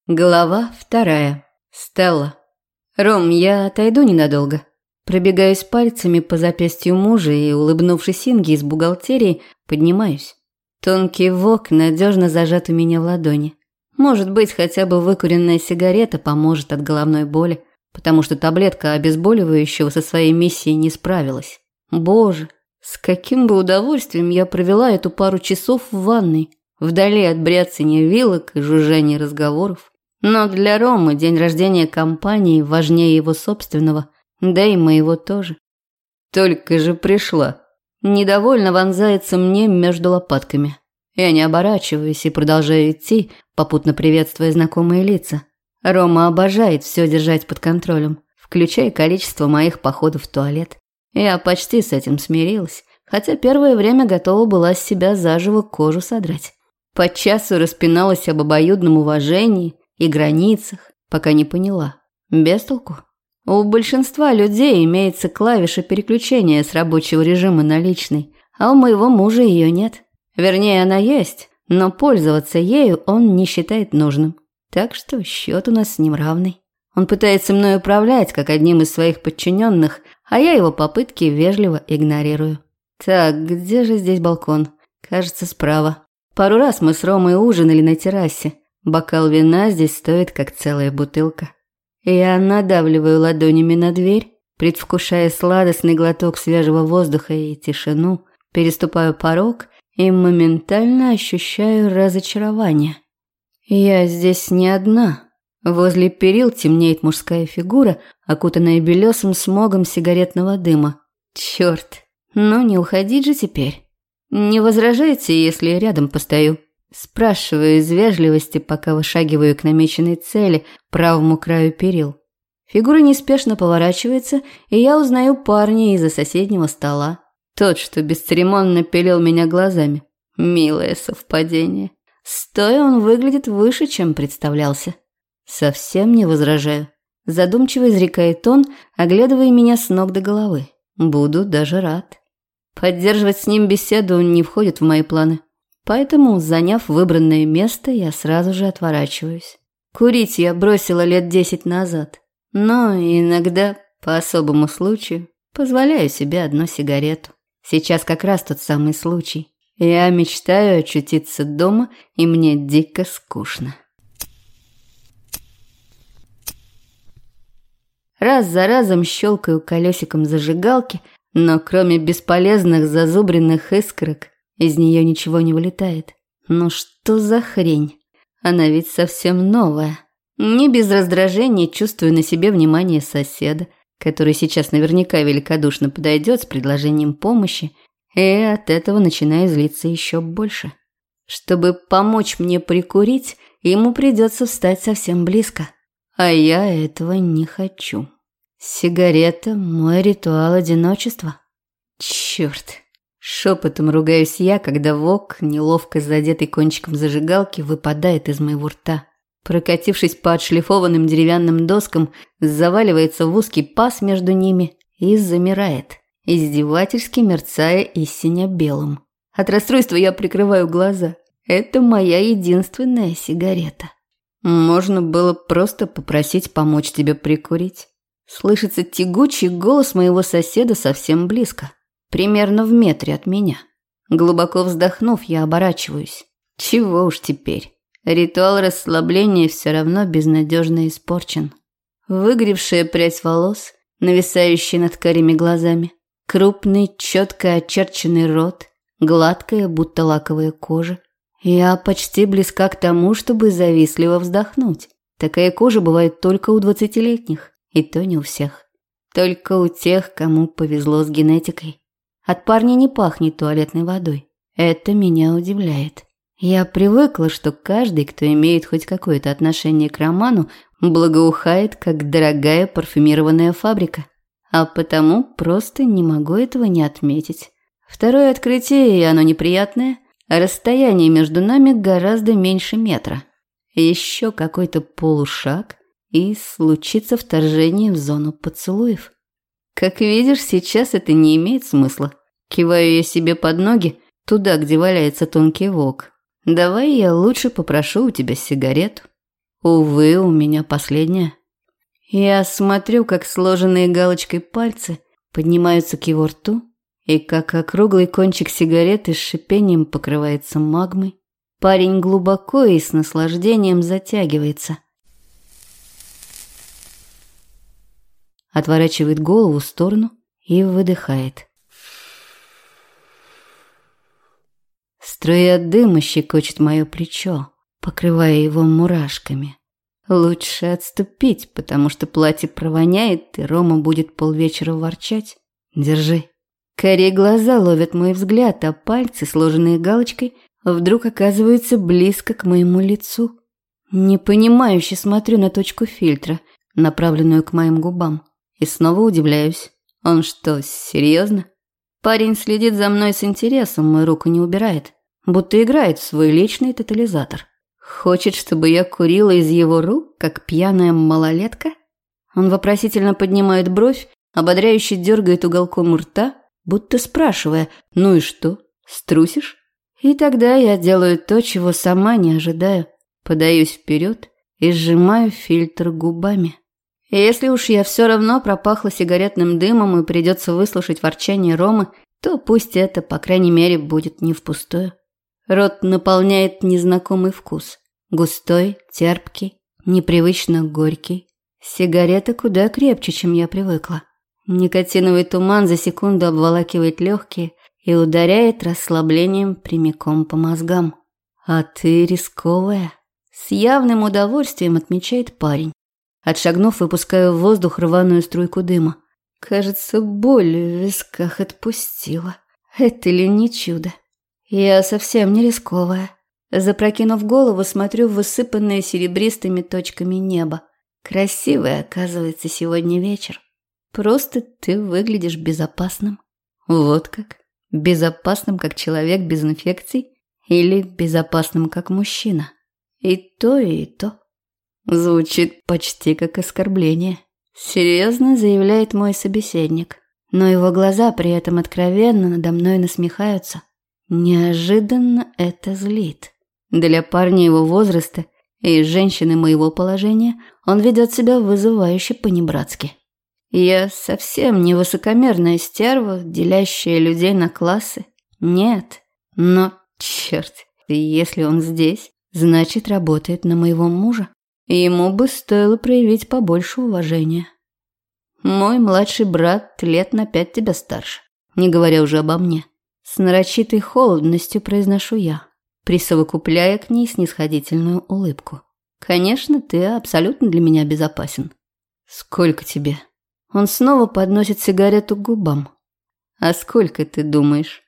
Глава 2. Стелла. «Ром, я отойду ненадолго». Пробегаюсь пальцами по запястью мужа и, улыбнувшись Инге из бухгалтерии, поднимаюсь. Тонкий вок надежно зажат у меня в ладони. Может быть, хотя бы выкуренная сигарета поможет от головной боли, потому что таблетка обезболивающего со своей миссией не справилась. Боже, с каким бы удовольствием я провела эту пару часов в ванной, вдали от бряцания вилок и жужжания разговоров. Но для Ромы день рождения компании важнее его собственного, да и моего тоже. Только же пришла. Недовольно вонзается мне между лопатками. Я не оборачиваюсь и продолжаю идти, попутно приветствуя знакомые лица. Рома обожает все держать под контролем, включая количество моих походов в туалет. Я почти с этим смирилась, хотя первое время готова была с себя заживо кожу содрать. По часу распиналась об обоюдном уважении и границах, пока не поняла. Без толку. У большинства людей имеется клавиша переключения с рабочего режима на личный, а у моего мужа ее нет. Вернее, она есть, но пользоваться ею он не считает нужным. Так что счет у нас с ним равный. Он пытается мной управлять, как одним из своих подчиненных, а я его попытки вежливо игнорирую. Так, где же здесь балкон? Кажется, справа. Пару раз мы с Ромой ужинали на террасе. Бокал вина здесь стоит, как целая бутылка. Я надавливаю ладонями на дверь, предвкушая сладостный глоток свежего воздуха и тишину, переступаю порог и моментально ощущаю разочарование. Я здесь не одна. Возле перил темнеет мужская фигура, окутанная белесым смогом сигаретного дыма. Черт, ну не уходить же теперь. Не возражаете, если я рядом постою? Спрашиваю из вежливости, пока вышагиваю к намеченной цели, правому краю перил. Фигура неспешно поворачивается, и я узнаю парня из-за соседнего стола. Тот, что бесцеремонно пилил меня глазами. Милое совпадение. Стоя он выглядит выше, чем представлялся. Совсем не возражаю. Задумчиво изрекает он, оглядывая меня с ног до головы. Буду даже рад. Поддерживать с ним беседу не входит в мои планы. Поэтому, заняв выбранное место, я сразу же отворачиваюсь. Курить я бросила лет 10 назад, но иногда, по особому случаю, позволяю себе одну сигарету. Сейчас как раз тот самый случай. Я мечтаю очутиться дома, и мне дико скучно. Раз за разом щелкаю колесиком зажигалки, но кроме бесполезных зазубренных искорок, из нее ничего не вылетает. Ну что за хрень? Она ведь совсем новая. Не без раздражения чувствую на себе внимание соседа, который сейчас наверняка великодушно подойдет с предложением помощи, и от этого начинаю злиться еще больше. Чтобы помочь мне прикурить, ему придется встать совсем близко, а я этого не хочу. Сигарета – мой ритуал одиночества. Черт! Шепотом ругаюсь я, когда вок, неловко задетый кончиком зажигалки, выпадает из моего рта. Прокатившись по отшлифованным деревянным доскам, заваливается в узкий паз между ними и замирает, издевательски мерцая истинно белым. От расстройства я прикрываю глаза. Это моя единственная сигарета. Можно было просто попросить помочь тебе прикурить. Слышится тягучий голос моего соседа совсем близко. Примерно в метре от меня. Глубоко вздохнув, я оборачиваюсь. Чего уж теперь. Ритуал расслабления все равно безнадежно испорчен. Выгоревшая прядь волос, нависающая над карими глазами. Крупный, четко очерченный рот. Гладкая, будто лаковая кожа. Я почти близка к тому, чтобы завистливо вздохнуть. Такая кожа бывает только у 20-летних. И то не у всех. Только у тех, кому повезло с генетикой. От парня не пахнет туалетной водой. Это меня удивляет. Я привыкла, что каждый, кто имеет хоть какое-то отношение к роману, благоухает, как дорогая парфюмированная фабрика. А потому просто не могу этого не отметить. Второе открытие, и оно неприятное. Расстояние между нами гораздо меньше метра. Еще какой-то полушаг, и случится вторжение в зону поцелуев. Как видишь, сейчас это не имеет смысла. Киваю я себе под ноги, туда, где валяется тонкий вок. Давай я лучше попрошу у тебя сигарету. Увы, у меня последняя. Я смотрю, как сложенные галочкой пальцы поднимаются к его рту, и как округлый кончик сигареты с шипением покрывается магмой. Парень глубоко и с наслаждением затягивается. Отворачивает голову в сторону и выдыхает. Струя дыма щекочет мое плечо, покрывая его мурашками. Лучше отступить, потому что платье провоняет, и Рома будет полвечера ворчать. Держи. Карие глаза ловят мой взгляд, а пальцы, сложенные галочкой, вдруг оказываются близко к моему лицу. Непонимающе смотрю на точку фильтра, направленную к моим губам, и снова удивляюсь. Он что, серьезно? Парень следит за мной с интересом, мою руку не убирает, будто играет в свой личный тотализатор. Хочет, чтобы я курила из его рук, как пьяная малолетка? Он вопросительно поднимает бровь, ободряюще дергает уголком рта, будто спрашивая: «Ну и что, струсишь?» И тогда я делаю то, чего сама не ожидаю. Подаюсь вперед и сжимаю фильтр губами. И если уж я все равно пропахла сигаретным дымом и придется выслушать ворчание Ромы, то пусть это, по крайней мере, будет не впустую. Рот наполняет незнакомый вкус. Густой, терпкий, непривычно горький. Сигарета куда крепче, чем я привыкла. Никотиновый туман за секунду обволакивает легкие и ударяет расслаблением прямиком по мозгам. «А ты рисковая», — с явным удовольствием отмечает парень. Отшагнув, выпускаю в воздух рваную струйку дыма. Кажется, боль в висках отпустила. Это ли не чудо? Я совсем не рисковая. Запрокинув голову, смотрю в высыпанное серебристыми точками небо. Красивый, оказывается, сегодня вечер. Просто ты выглядишь безопасным. Вот как? Безопасным, как человек без инфекций? Или безопасным, как мужчина? И то, и то. Звучит почти как оскорбление. Серьезно, заявляет мой собеседник. Но его глаза при этом откровенно надо мной насмехаются. Неожиданно это злит. Для парня его возраста и женщины моего положения он ведет себя вызывающе понебратски. Я совсем не высокомерная стерва, делящая людей на классы. Нет, но, черт, если он здесь, значит, работает на моего мужа. Ему бы стоило проявить побольше уважения. Мой младший брат лет на 5 тебя старше, не говоря уже обо мне. С нарочитой холодностью произношу я, присовокупляя к ней снисходительную улыбку. Конечно, ты абсолютно для меня безопасен. Сколько тебе? Он снова подносит сигарету к губам. А сколько ты думаешь?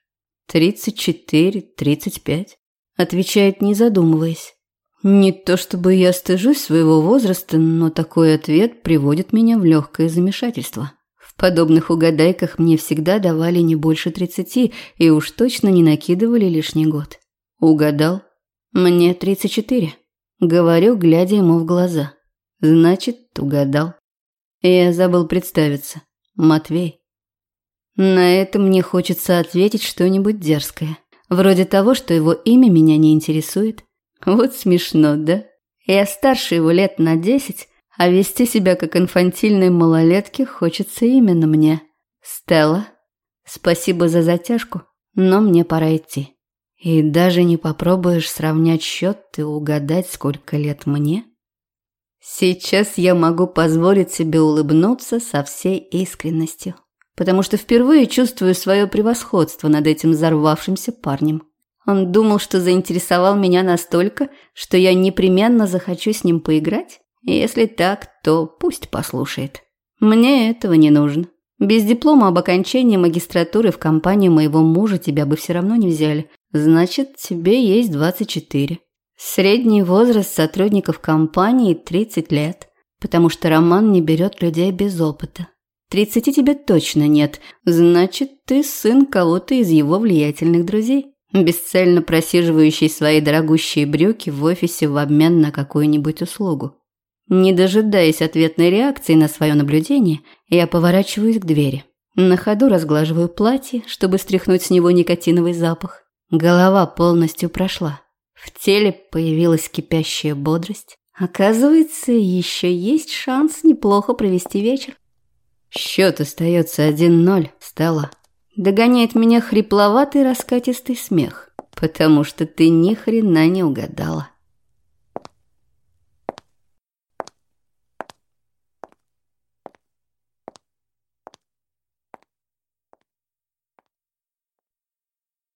34, 35? Отвечает, не задумываясь. Не то чтобы я стыжусь своего возраста, но такой ответ приводит меня в легкое замешательство. В подобных угадайках мне всегда давали не больше 30 и уж точно не накидывали лишний год. Угадал? Мне 34. Говорю, глядя ему в глаза. Значит, угадал. Я забыл представиться. Матвей. На это мне хочется ответить что-нибудь дерзкое. Вроде того, что его имя меня не интересует. Вот смешно, да? Я старше его лет на 10, а вести себя как инфантильной малолетке хочется именно мне. Стелла, спасибо за затяжку, но мне пора идти. И даже не попробуешь сравнять счет и угадать, сколько лет мне? Сейчас я могу позволить себе улыбнуться со всей искренностью, потому что впервые чувствую свое превосходство над этим взорвавшимся парнем. Он думал, что заинтересовал меня настолько, что я непременно захочу с ним поиграть? Если так, то пусть послушает. Мне этого не нужно. Без диплома об окончании магистратуры в компании моего мужа тебя бы все равно не взяли. Значит, тебе есть 24. Средний возраст сотрудников компании 30 лет, потому что Роман не берет людей без опыта. 30 тебе точно нет, значит, ты сын кого-то из его влиятельных друзей, бесцельно просиживающий свои дорогущие брюки в офисе в обмен на какую-нибудь услугу. Не дожидаясь ответной реакции на свое наблюдение, я поворачиваюсь к двери. На ходу разглаживаю платье, чтобы стряхнуть с него никотиновый запах. Голова полностью прошла. В теле появилась кипящая бодрость, Оказывается, еще есть шанс неплохо провести вечер. Счет остается 1-0, Стелла. Догоняет меня хрипловатый раскатистый смех, потому что ты ни хрена не угадала.